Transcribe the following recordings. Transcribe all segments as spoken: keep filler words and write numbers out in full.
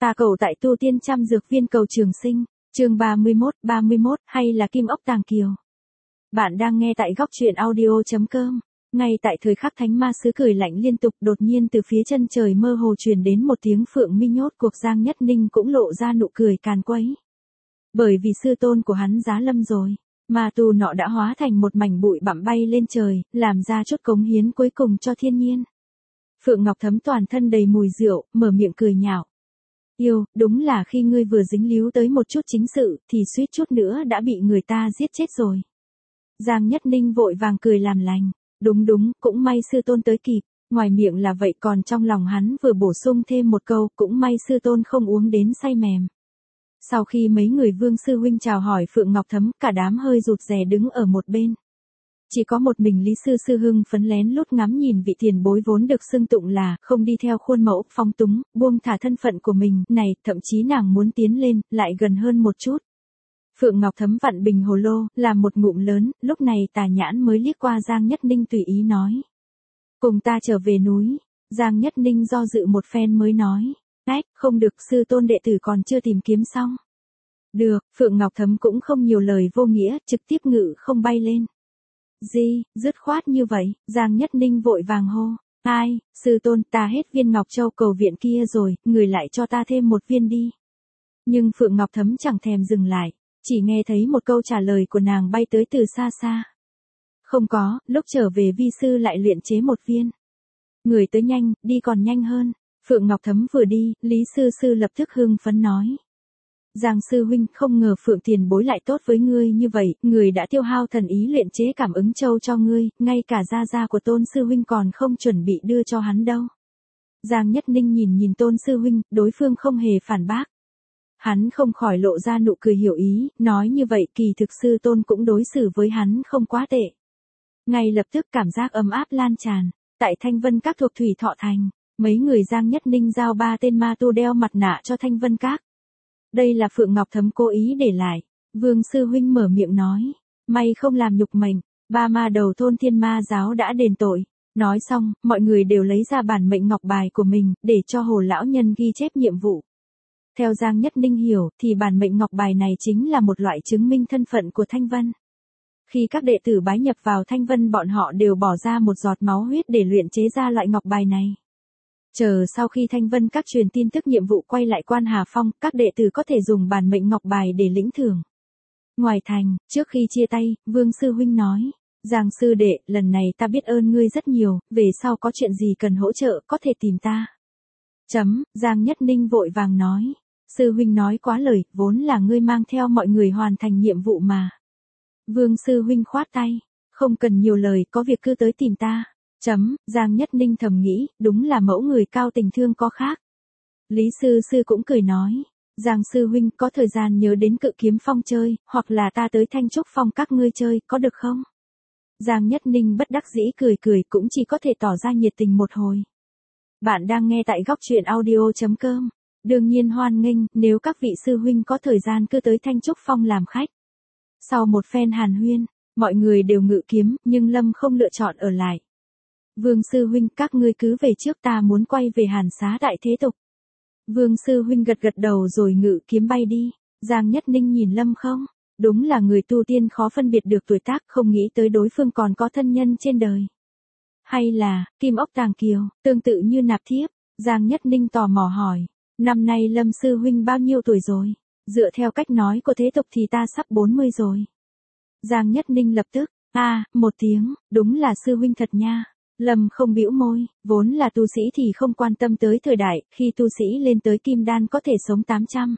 Ta cầu tại tu tiên trăm dược viên cầu trường sinh, chương ba mươi mốt, ba mươi mốt, hay là kim ốc tàng kiều. Bạn đang nghe tại góc truyện audio chấm com. Ngay tại thời khắc thánh ma sứ cười lạnh liên tục, đột nhiên từ phía chân trời mơ hồ truyền đến một tiếng phượng mi nhốt cuộc. Giang Nhất Ninh cũng lộ ra nụ cười càn quấy. Bởi vì sư tôn của hắn giá lâm rồi, mà tù nọ đã hóa thành một mảnh bụi bặm bay lên trời, làm ra chút cống hiến cuối cùng cho thiên nhiên. Phượng Ngọc Thấm toàn thân đầy mùi rượu, mở miệng cười nhạo. Yêu, đúng là khi ngươi vừa dính líu tới một chút chính sự, thì suýt chút nữa đã bị người ta giết chết rồi. Giang Nhất Ninh vội vàng cười làm lành. Đúng đúng, cũng may sư tôn tới kịp. Ngoài miệng là vậy, còn trong lòng hắn vừa bổ sung thêm một câu, cũng may sư tôn không uống đến say mềm. Sau khi mấy người Vương sư huynh chào hỏi Phượng Ngọc Thấm, cả đám hơi rụt rè đứng ở một bên. Chỉ có một mình Lý sư sư hưng phấn lén lút ngắm nhìn vị tiền bối vốn được xưng tụng là không đi theo khuôn mẫu, phóng túng, buông thả thân phận của mình, này, thậm chí nàng muốn tiến lên, lại gần hơn một chút. Phượng Ngọc Thấm vặn bình hồ lô, làm một ngụm lớn, lúc này Tà Nhãn mới liếc qua Giang Nhất Ninh tùy ý nói. Cùng ta trở về núi. Giang Nhất Ninh do dự một phen mới nói. Ách, không được, sư tôn đệ tử còn chưa tìm kiếm xong. Được, Phượng Ngọc Thấm cũng không nhiều lời vô nghĩa, trực tiếp ngự không bay lên. Gì, dứt khoát như vậy, Giang Nhất Ninh vội vàng hô. Ai, sư tôn, ta hết viên Ngọc Châu cầu viện kia rồi, người lại cho ta thêm một viên đi. Nhưng Phượng Ngọc Thấm chẳng thèm dừng lại. Chỉ nghe thấy một câu trả lời của nàng bay tới từ xa xa. Không có, lúc trở về vi sư lại luyện chế một viên. Người tới nhanh, đi còn nhanh hơn. Phượng Ngọc Thấm vừa đi, Lý sư sư lập tức hưng phấn nói. Giang sư huynh, không ngờ Phượng tiền bối lại tốt với ngươi như vậy, người đã tiêu hao thần ý luyện chế cảm ứng châu cho ngươi, ngay cả gia gia của Tôn sư huynh còn không chuẩn bị đưa cho hắn đâu. Giang Nhất Ninh nhìn nhìn Tôn sư huynh, đối phương không hề phản bác. Hắn không khỏi lộ ra nụ cười hiểu ý, nói như vậy kỳ thực sư tôn cũng đối xử với hắn không quá tệ. Ngay lập tức cảm giác ấm áp lan tràn, tại Thanh Vân Các thuộc Thủy Thọ Thành, mấy người Giang Nhất Ninh giao ba tên ma tu đeo mặt nạ cho Thanh Vân Các. Đây là Phượng Ngọc Thấm cố ý để lại, Vương sư huynh mở miệng nói, may không làm nhục mệnh, ba ma đầu thôn Thiên Ma giáo đã đền tội. Nói xong, mọi người đều lấy ra bản mệnh ngọc bài của mình, để cho Hồ lão nhân ghi chép nhiệm vụ. Theo Giang Nhất Ninh hiểu, thì bản mệnh ngọc bài này chính là một loại chứng minh thân phận của Thanh Vân. Khi các đệ tử bái nhập vào Thanh Vân, bọn họ đều bỏ ra một giọt máu huyết để luyện chế ra loại ngọc bài này. Chờ sau khi Thanh Vân Các truyền tin tức nhiệm vụ quay lại Quan Hà Phong, các đệ tử có thể dùng bản mệnh ngọc bài để lĩnh thưởng. Ngoài thành, trước khi chia tay, Vương sư huynh nói, Giang sư đệ, lần này ta biết ơn ngươi rất nhiều, về sau có chuyện gì cần hỗ trợ, có thể tìm ta. Chấm, Giang Nhất Ninh vội vàng nói. Sư huynh nói quá lời, vốn là ngươi mang theo mọi người hoàn thành nhiệm vụ mà. Vương sư huynh khoát tay, không cần nhiều lời, có việc cứ tới tìm ta. Chấm, Giang Nhất Ninh thầm nghĩ, đúng là mẫu người cao tình thương có khác. Lý sư sư cũng cười nói, Giang sư huynh có thời gian nhớ đến Cự Kiếm Phong chơi, hoặc là ta tới Thanh Trúc Phong các ngươi chơi, có được không? Giang Nhất Ninh bất đắc dĩ cười cười, cũng chỉ có thể tỏ ra nhiệt tình một hồi. Bạn đang nghe tại góc truyện audio chấm com. Đương nhiên hoan nghênh, nếu các vị sư huynh có thời gian cứ tới Thanh Trúc Phong làm khách. Sau một phen hàn huyên, mọi người đều ngự kiếm, nhưng Lâm không lựa chọn ở lại. Vương sư huynh, các ngươi cứ về trước, ta muốn quay về Hàn Xá đại thế tục. Vương sư huynh gật gật đầu rồi ngự kiếm bay đi. Giang Nhất Ninh nhìn Lâm không, đúng là người tu tiên khó phân biệt được tuổi tác, không nghĩ tới đối phương còn có thân nhân trên đời. Hay là, kim ốc tàng kiều, tương tự như nạp thiếp? Giang Nhất Ninh tò mò hỏi. Năm nay Lâm sư huynh bao nhiêu tuổi rồi? Dựa theo cách nói của thế tục thì ta sắp bốn mươi rồi. Giang Nhất Ninh lập tức, a à, một tiếng, đúng là sư huynh thật nha. Lâm không bĩu môi, vốn là tu sĩ thì không quan tâm tới thời đại, khi tu sĩ lên tới kim đan có thể sống tám trăm.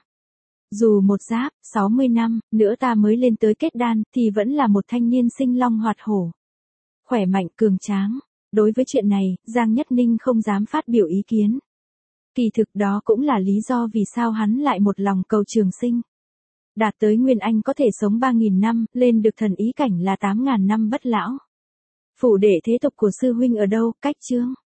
Dù một giáp, sáu mươi năm, nữa ta mới lên tới kết đan, thì vẫn là một thanh niên sinh long hoạt hổ. Khỏe mạnh cường tráng. Đối với chuyện này, Giang Nhất Ninh không dám phát biểu ý kiến. Kỳ thực đó cũng là lý do vì sao hắn lại một lòng cầu trường sinh. Đạt tới Nguyên Anh có thể sống ba nghìn năm, lên được thần ý cảnh là tám ngàn năm bất lão. Phủ đệ thế tục của sư huynh ở đâu, cách chương.